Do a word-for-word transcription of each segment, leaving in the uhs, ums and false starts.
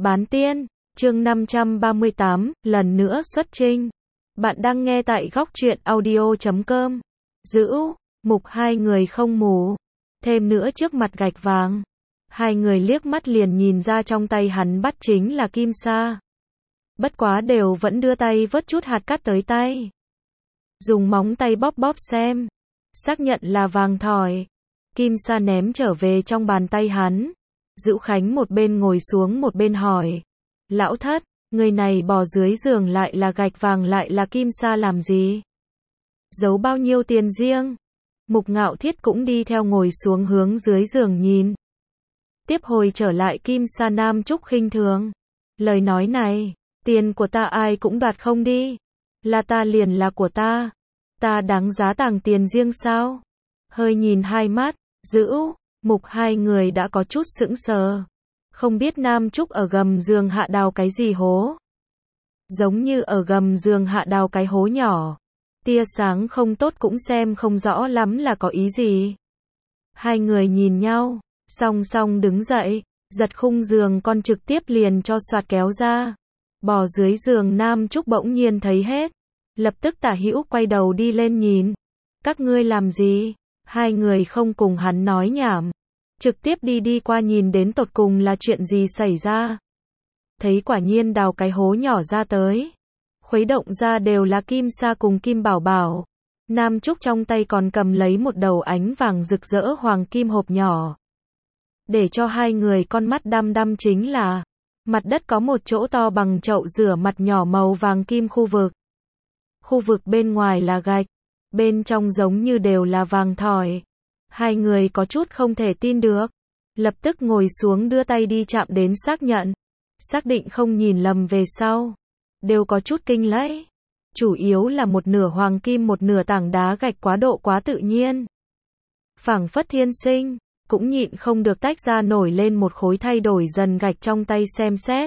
Bán tiên, chương năm trăm ba mươi tám, lần nữa xuất trinh. Bạn đang nghe tại góc truyện audio chấm com. Giữ, mục hai người không mù. Thêm nữa trước mặt gạch vàng. Hai người liếc mắt liền nhìn ra trong tay hắn bắt chính là kim sa. Bất quá đều vẫn đưa tay vớt chút hạt cát tới tay. Dùng móng tay bóp bóp xem. Xác nhận là vàng thỏi. Kim sa ném trở về trong bàn tay hắn. Dữu Khánh một bên ngồi xuống một bên hỏi. Lão thất, người này bỏ dưới giường lại là gạch vàng lại là kim sa làm gì? Giấu bao nhiêu tiền riêng? Mục Ngạo Thiết cũng đi theo ngồi xuống hướng dưới giường nhìn. Tiếp hồi trở lại kim sa Nam Trúc khinh thường. Lời nói này, tiền của ta ai cũng đoạt không đi. Là ta liền là của ta. Ta đáng giá tàng tiền riêng sao? Hơi nhìn hai mắt, Dữu, Mục hai người đã có chút sững sờ. Không biết Nam Trúc ở gầm giường hạ đào cái gì hố. Giống như ở gầm giường hạ đào cái hố nhỏ. Tia sáng không tốt cũng xem không rõ lắm là có ý gì. Hai người nhìn nhau, song song đứng dậy, giật khung giường con trực tiếp liền cho soạt kéo ra. Bò dưới giường Nam Trúc bỗng nhiên thấy hết. Lập tức Tả Hữu quay đầu đi lên nhìn. Các ngươi làm gì? Hai người không cùng hắn nói nhảm. Trực tiếp đi đi qua nhìn đến tột cùng là chuyện gì xảy ra. Thấy quả nhiên đào cái hố nhỏ ra tới. Khuấy động ra đều là kim sa cùng kim bảo bảo. Nam Trúc trong tay còn cầm lấy một đầu ánh vàng rực rỡ hoàng kim hộp nhỏ. Để cho hai người con mắt đăm đăm chính là mặt đất có một chỗ to bằng chậu rửa mặt nhỏ màu vàng kim khu vực. Khu vực bên ngoài là gạch, bên trong giống như đều là vàng thỏi. Hai người có chút không thể tin được. Lập tức ngồi xuống đưa tay đi chạm đến xác nhận. Xác định không nhìn lầm về sau. Đều có chút kinh lẫy. Chủ yếu là một nửa hoàng kim một nửa tảng đá gạch quá độ quá tự nhiên. Phảng phất thiên sinh, cũng nhịn không được tách ra nổi lên một khối thay đổi dần gạch trong tay xem xét.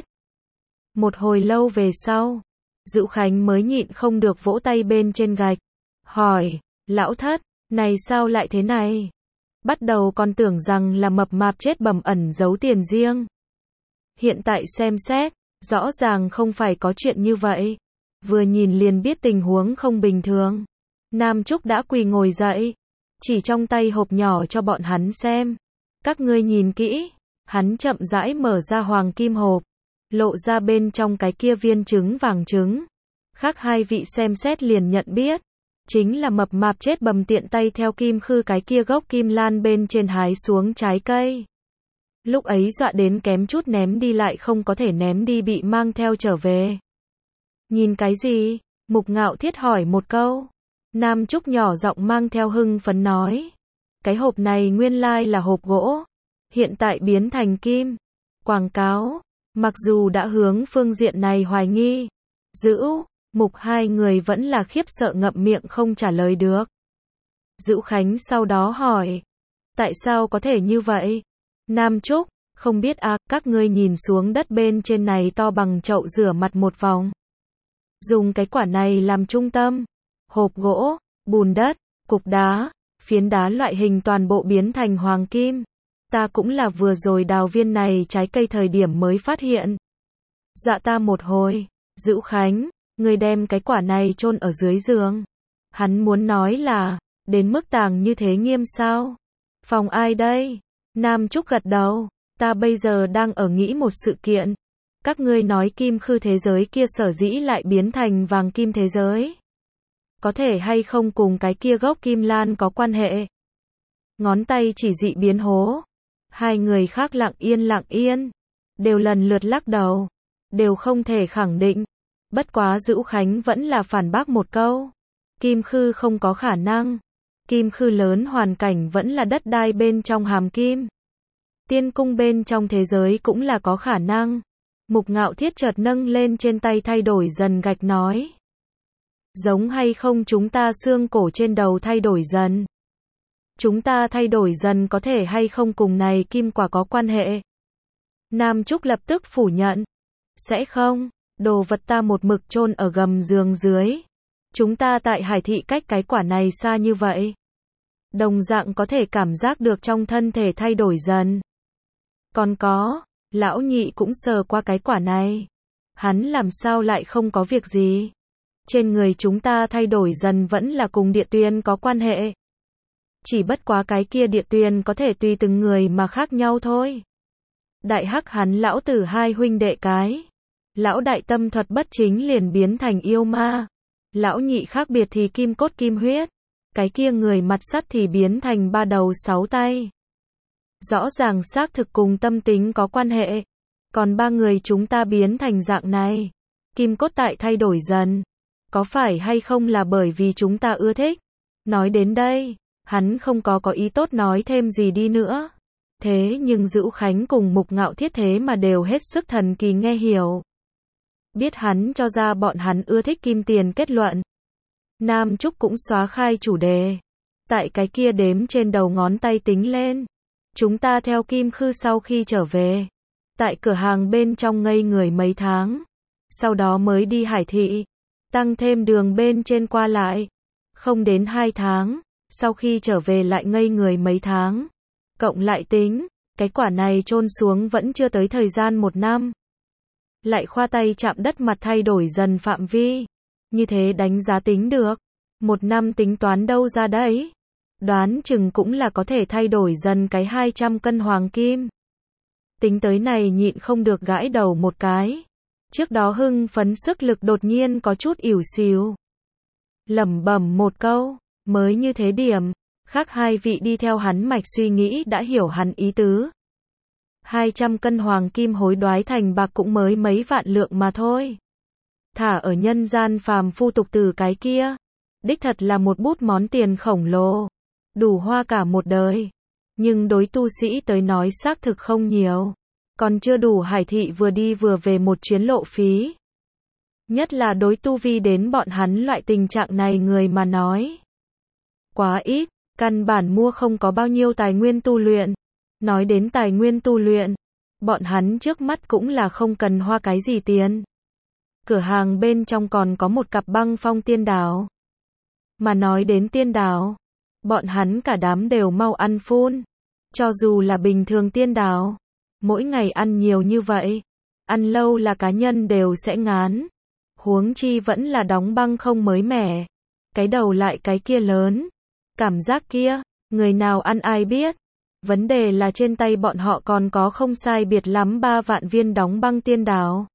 Một hồi lâu về sau, Dữu Khánh mới nhịn không được vỗ tay bên trên gạch. Hỏi, lão thất, này sao lại thế này? Bắt đầu còn tưởng rằng là mập mạp chết bầm ẩn giấu tiền riêng. Hiện tại xem xét, rõ ràng không phải có chuyện như vậy. Vừa nhìn liền biết tình huống không bình thường. Nam Trúc đã quỳ ngồi dậy, chỉ trong tay hộp nhỏ cho bọn hắn xem. Các ngươi nhìn kỹ, hắn chậm rãi mở ra hoàng kim hộp, lộ ra bên trong cái kia viên trứng vàng trứng. Khác hai vị xem xét liền nhận biết. Chính là mập mạp chết bầm tiện tay theo Kim Khư cái kia gốc kim lan bên trên hái xuống trái cây. Lúc ấy dọa đến kém chút ném đi lại không có thể ném đi bị mang theo trở về. Nhìn cái gì? Mục Ngạo Thiết hỏi một câu. Nam Trúc nhỏ giọng mang theo hưng phấn nói. Cái hộp này nguyên lai là hộp gỗ. Hiện tại biến thành kim. Quảng cáo. Mặc dù đã hướng phương diện này hoài nghi. Dữu, Mục hai người vẫn là khiếp sợ ngậm miệng không trả lời được. Dữu Khánh sau đó hỏi. Tại sao có thể như vậy? Nam Trúc, không biết à, các ngươi nhìn xuống đất bên trên này to bằng chậu rửa mặt một vòng. Dùng cái quả này làm trung tâm. Hộp gỗ, bùn đất, cục đá, phiến đá loại hình toàn bộ biến thành hoàng kim. Ta cũng là vừa rồi đào viên này trái cây thời điểm mới phát hiện. Dọa ta một hồi. Dữu Khánh, người đem cái quả này chôn ở dưới giường. Hắn muốn nói là, đến mức tàng như thế nghiêm sao? Phòng ai đây? Nam Trúc gật đầu, ta bây giờ đang ở nghĩ một sự kiện. Các ngươi nói Kim Khư thế giới kia sở dĩ lại biến thành vàng kim thế giới. Có thể hay không cùng cái kia gốc kim lan có quan hệ? Ngón tay chỉ dị biến hố. Hai người khác lặng yên lặng yên. Đều lần lượt lắc đầu. Đều không thể khẳng định. Bất quá Dữu Khánh vẫn là phản bác một câu. Kim Khư không có khả năng. Kim Khư lớn hoàn cảnh vẫn là đất đai bên trong hàm kim. Tiên cung bên trong thế giới cũng là có khả năng. Mục Ngạo Thiết chợt nâng lên trên tay thay đổi dần gạch nói. Giống hay không chúng ta xương cổ trên đầu thay đổi dần. Chúng ta thay đổi dần có thể hay không cùng này kim quả có quan hệ. Nam Trúc lập tức phủ nhận. Sẽ không, đồ vật ta một mực chôn ở gầm giường dưới. Chúng ta tại Hải Thị cách cái quả này xa như vậy. Đồng dạng có thể cảm giác được trong thân thể thay đổi dần. Còn có, Lão nhị cũng sờ qua cái quả này. Hắn làm sao lại không có việc gì? Trên người chúng ta thay đổi dần vẫn là cùng địa tuyên có quan hệ. Chỉ bất quá cái kia địa tuyên có thể tùy từng người mà khác nhau thôi. Đại hắc hắn lão tử hai huynh đệ cái. Lão đại tâm thuật bất chính liền biến thành yêu ma. Lão nhị khác biệt thì kim cốt kim huyết. Cái kia người mặt sắt thì biến thành ba đầu sáu tay. Rõ ràng xác thực cùng tâm tính có quan hệ. Còn ba người chúng ta biến thành dạng này. Kim cốt tại thay đổi dần. Có phải hay không là bởi vì chúng ta ưa thích? Nói đến đây, hắn không có có ý tốt nói thêm gì đi nữa. Thế nhưng Dữu Khánh cùng Mục Ngạo Thiết thế mà đều hết sức thần kỳ nghe hiểu. Biết hắn cho ra bọn hắn ưa thích kim tiền kết luận. Nam Trúc cũng xóa khai chủ đề. Tại cái kia đếm trên đầu ngón tay tính lên. Chúng ta theo Kim Khư sau khi trở về. Tại cửa hàng bên trong ngây người mấy tháng. Sau đó mới đi Hải Thị. Tăng thêm đường bên trên qua lại. Không đến hai tháng. Sau khi trở về lại ngây người mấy tháng. Cộng lại tính. Cái quả này chôn xuống vẫn chưa tới thời gian một năm. Lại khoa tay chạm đất mặt thay đổi dần phạm vi. Như thế đánh giá tính được. Một năm tính toán đâu ra đấy. Đoán chừng cũng là có thể thay đổi dần cái hai trăm cân hoàng kim. Tính tới này nhịn không được gãi đầu một cái. Trước đó hưng phấn sức lực đột nhiên có chút ỉu xìu. Lẩm bẩm một câu, mới như thế điểm. Khác hai vị đi theo hắn mạch suy nghĩ đã hiểu hắn ý tứ. hai trăm cân hoàng kim hối đoái thành bạc cũng mới mấy vạn lượng mà thôi. Thả ở nhân gian phàm phu tục từ cái kia. Đích thật là một bút món tiền khổng lồ. Đủ hoa cả một đời. Nhưng đối tu sĩ tới nói xác thực không nhiều. Còn chưa đủ Hải Thị vừa đi vừa về một chuyến lộ phí. Nhất là đối tu vi đến bọn hắn loại tình trạng này người mà nói. Quá ít, căn bản mua không có bao nhiêu tài nguyên tu luyện. Nói đến tài nguyên tu luyện, bọn hắn trước mắt cũng là không cần hoa cái gì tiền. Cửa hàng bên trong còn có một cặp băng phong tiên đảo. Mà nói đến tiên đảo, bọn hắn cả đám đều mau ăn phun. Cho dù là bình thường tiên đảo, mỗi ngày ăn nhiều như vậy, ăn lâu là cá nhân đều sẽ ngán. Huống chi vẫn là đóng băng không mới mẻ. Cái đầu lại cái kia lớn. Cảm giác kia, người nào ăn ai biết. Vấn đề là trên tay bọn họ còn có không sai biệt lắm ba vạn viên đóng băng tiên đảo.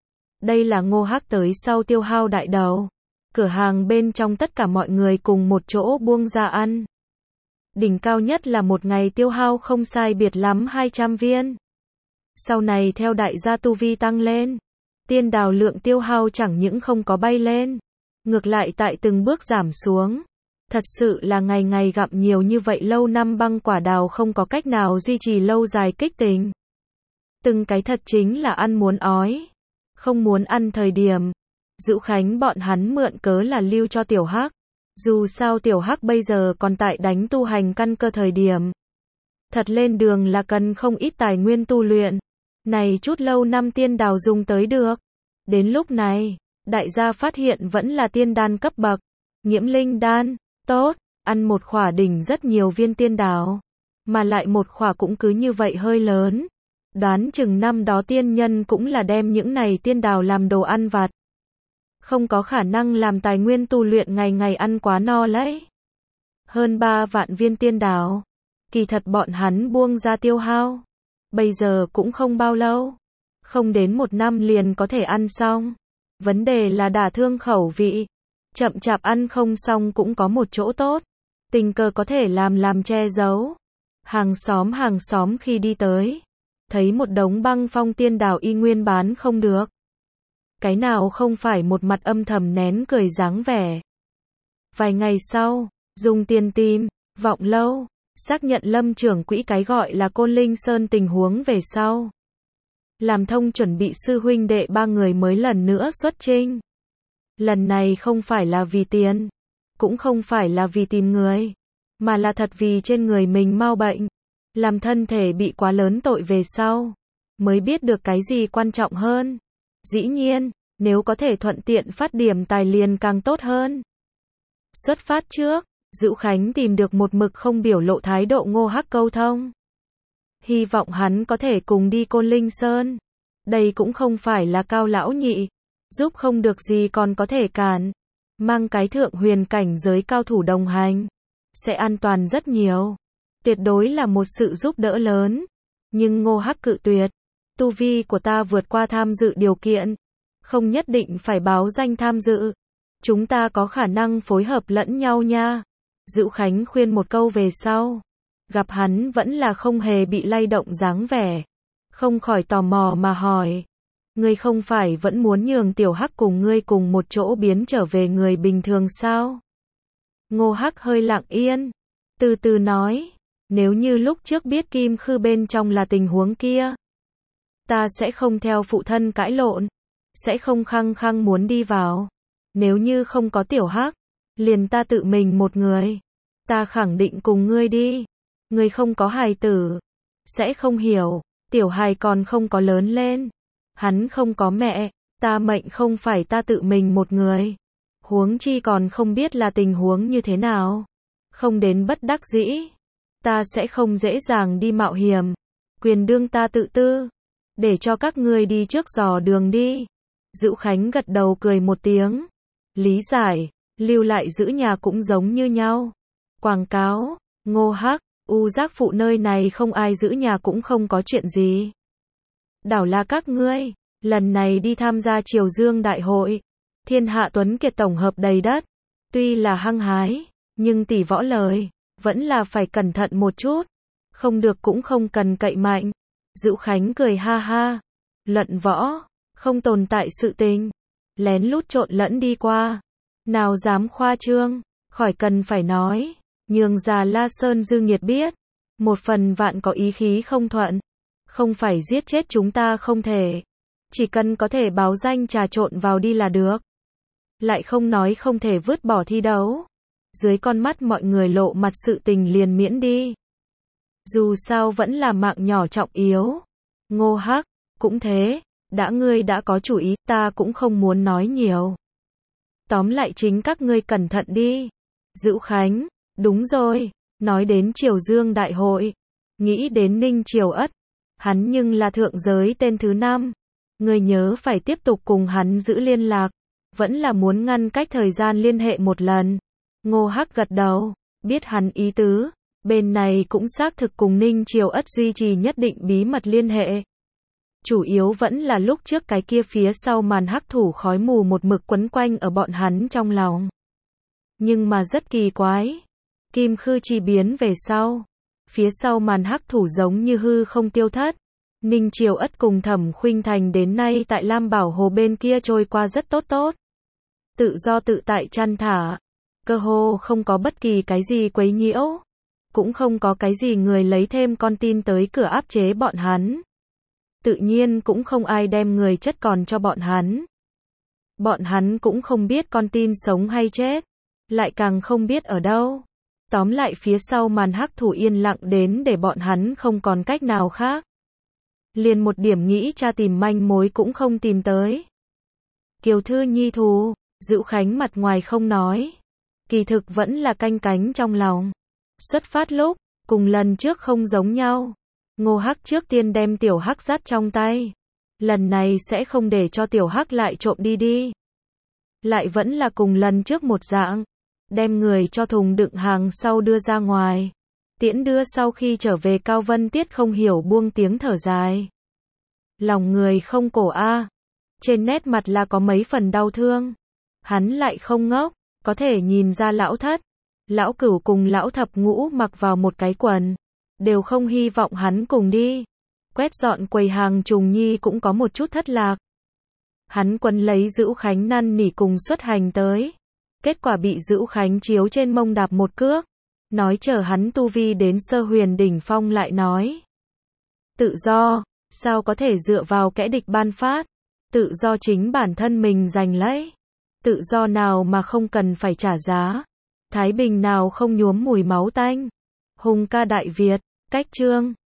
Đây là Ngô Hắc tới sau tiêu hao đại đầu. Cửa hàng bên trong tất cả mọi người cùng một chỗ buông ra ăn. Đỉnh cao nhất là một ngày tiêu hao không sai biệt lắm hai trăm viên. Sau này theo đại gia tu vi tăng lên, tiên đào lượng tiêu hao chẳng những không có bay lên, ngược lại tại từng bước giảm xuống. Thật sự là ngày ngày gặm nhiều như vậy lâu năm băng quả đào không có cách nào duy trì lâu dài kích tình. Từng cái thật chính là ăn muốn ói. Không muốn ăn thời điểm. Dữu Khánh bọn hắn mượn cớ là lưu cho Tiểu Hắc. Dù sao Tiểu Hắc bây giờ còn tại đánh tu hành căn cơ thời điểm. Thật lên đường là cần không ít tài nguyên tu luyện. Này chút lâu năm tiên đào dùng tới được. Đến lúc này, đại gia phát hiện vẫn là tiên đan cấp bậc. Nhiễm linh đan, tốt, ăn một khỏa đỉnh rất nhiều viên tiên đào. Mà lại một khỏa cũng cứ như vậy hơi lớn. Đoán chừng năm đó tiên nhân cũng là đem những này tiên đào làm đồ ăn vặt. Không có khả năng làm tài nguyên tu luyện ngày ngày ăn quá no lấy. Hơn ba vạn viên tiên đào. Kỳ thật bọn hắn buông ra tiêu hao. Bây giờ cũng không bao lâu. Không đến một năm liền có thể ăn xong. Vấn đề là đả thương khẩu vị. Chậm chạp ăn không xong cũng có một chỗ tốt. Tình cờ có thể làm làm che giấu. Hàng xóm hàng xóm khi đi tới. Thấy một đống băng phong tiên đào y nguyên bán không được. Cái nào không phải một mặt âm thầm nén cười dáng vẻ. Vài ngày sau, dùng tiền tìm, vọng lâu, xác nhận Lâm trưởng quỹ cái gọi là Côn Linh Sơn tình huống về sau. Làm thông chuẩn bị sư huynh đệ ba người mới lần nữa xuất chinh. Lần này không phải là vì tiền, cũng không phải là vì tìm người, mà là thật vì trên người mình mau bệnh. Làm thân thể bị quá lớn tội về sau, mới biết được cái gì quan trọng hơn. Dĩ nhiên, nếu có thể thuận tiện phát điểm tài liền càng tốt hơn. Xuất phát trước, Dữu Khánh tìm được một mực không biểu lộ thái độ Ngô Hắc câu thông. hy vọng hắn có thể cùng đi Côn Linh Sơn. Đây cũng không phải là Cao lão nhị, giúp không được gì còn có thể cản. Mang cái thượng huyền cảnh giới cao thủ đồng hành, sẽ an toàn rất nhiều. Tuyệt đối là một sự giúp đỡ lớn. Nhưng Ngô Hắc cự tuyệt. Tu vi của ta vượt qua tham dự điều kiện. Không nhất định phải báo danh tham dự. Chúng ta có khả năng phối hợp lẫn nhau nha. Dữu Khánh khuyên một câu về sau. Gặp hắn vẫn là không hề bị lay động dáng vẻ. Không khỏi tò mò mà hỏi. Ngươi không phải vẫn muốn nhường Tiểu Hắc cùng ngươi cùng một chỗ biến trở về người bình thường sao? Ngô Hắc hơi lặng yên. Từ từ nói. Nếu như lúc trước biết Kim Khư bên trong là tình huống kia. Ta sẽ không theo phụ thân cãi lộn. Sẽ không khăng khăng muốn đi vào. Nếu như không có Tiểu Hắc. Liền ta tự mình một người. Ta khẳng định cùng ngươi đi. Ngươi không có hài tử. Sẽ không hiểu. Tiểu hài còn không có lớn lên. Hắn không có mẹ. Ta mệnh không phải ta tự mình một người. Huống chi còn không biết là tình huống như thế nào. Không đến bất đắc dĩ. Ta sẽ không dễ dàng đi mạo hiểm. Quyền đương ta tự tư. Để cho các ngươi đi trước dò đường đi. Dữu Khánh gật đầu cười một tiếng. Lý giải. Lưu lại giữ nhà cũng giống như nhau. Quảng cáo. Ngô Hắc. U Giác Phụ nơi này không ai giữ nhà cũng không có chuyện gì. Đảo là các ngươi. Lần này đi tham gia Triều Dương Đại hội. Thiên hạ tuấn kiệt tổng hợp đầy đất. Tuy là hăng hái. Nhưng tỷ võ lời. Vẫn là phải cẩn thận một chút. Không được cũng không cần cậy mạnh. Dữu Khánh cười ha ha. Luận võ. Không tồn tại sự tình. Lén lút trộn lẫn đi qua. Nào dám khoa trương. Khỏi cần phải nói. Nhường già La Sơn Dư Nghiệt biết. Một phần vạn có ý khí không thuận. Không phải giết chết chúng ta không thể. Chỉ cần có thể báo danh trà trộn vào đi là được. Lại không nói không thể vứt bỏ thi đấu. Dưới con mắt mọi người lộ mặt sự tình liền miễn đi. Dù sao vẫn là mạng nhỏ trọng yếu. Ngô Hắc, cũng thế. Đã ngươi đã có chủ ý, ta cũng không muốn nói nhiều. Tóm lại chính các ngươi cẩn thận đi. Dữu Khánh, đúng rồi. Nói đến Triều Dương Đại hội. Nghĩ đến Ninh Triều Ất. Hắn nhưng là thượng giới tên thứ năm. Ngươi nhớ phải tiếp tục cùng hắn giữ liên lạc. Vẫn là muốn ngăn cách thời gian liên hệ một lần. Ngô Hắc gật đầu. Biết hắn ý tứ. Bên này cũng xác thực cùng Ninh Triều Ất duy trì nhất định bí mật liên hệ. Chủ yếu vẫn là lúc trước cái kia phía sau màn hắc thủ khói mù một mực quấn quanh ở bọn hắn trong lòng. Nhưng mà rất kỳ quái. Kim Khư chi biến về sau. Phía sau màn hắc thủ giống như hư không tiêu thất. Ninh Triều Ất cùng Thẩm Khuynh Thành đến nay tại Lam Bảo Hồ bên kia trôi qua rất tốt tốt. Tự do tự tại chăn thả. Cơ hồ không có bất kỳ cái gì quấy nhiễu. Cũng không có cái gì người lấy thêm con tin tới cửa áp chế bọn hắn. Tự nhiên cũng không ai đem người chất còn cho bọn hắn. Bọn hắn cũng không biết con tin sống hay chết. Lại càng không biết ở đâu. Tóm lại phía sau màn hắc thủ yên lặng đến để bọn hắn không còn cách nào khác. Liền một điểm nghĩ tra tìm manh mối cũng không tìm tới. Kiều Thư Nhi thù, Dữu Khánh mặt ngoài không nói. Kỳ thực vẫn là canh cánh trong lòng. Xuất phát lúc, cùng lần trước không giống nhau. Ngô Hắc trước tiên đem Tiểu Hắc dắt trong tay. Lần này sẽ không để cho Tiểu Hắc lại trộm đi đi. Lại vẫn là cùng lần trước một dạng. Đem người cho thùng đựng hàng sau đưa ra ngoài. Tiễn đưa sau khi trở về Cao Vân Tiết không hiểu buông tiếng thở dài. Lòng người không cổ a. Trên nét mặt là có mấy phần đau thương. Hắn lại không ngốc. Có thể nhìn ra lão thất. Lão Cửu cùng lão thập ngũ mặc vào một cái quần. Đều không hy vọng hắn cùng đi. Quét dọn quầy hàng Trùng Nhi cũng có một chút thất lạc. Hắn quấn lấy Dữu Khánh năn nỉ cùng xuất hành tới. Kết quả bị Dữu Khánh chiếu trên mông đạp một cước. Nói chờ hắn tu vi đến sơ huyền đỉnh phong lại nói. Tự do, sao có thể dựa vào kẻ địch ban phát. Tự do chính bản thân mình giành lấy. Tự do nào mà không cần phải trả giá. Thái bình nào không nhuốm mùi máu tanh. Hùng ca Đại Việt, cách chương.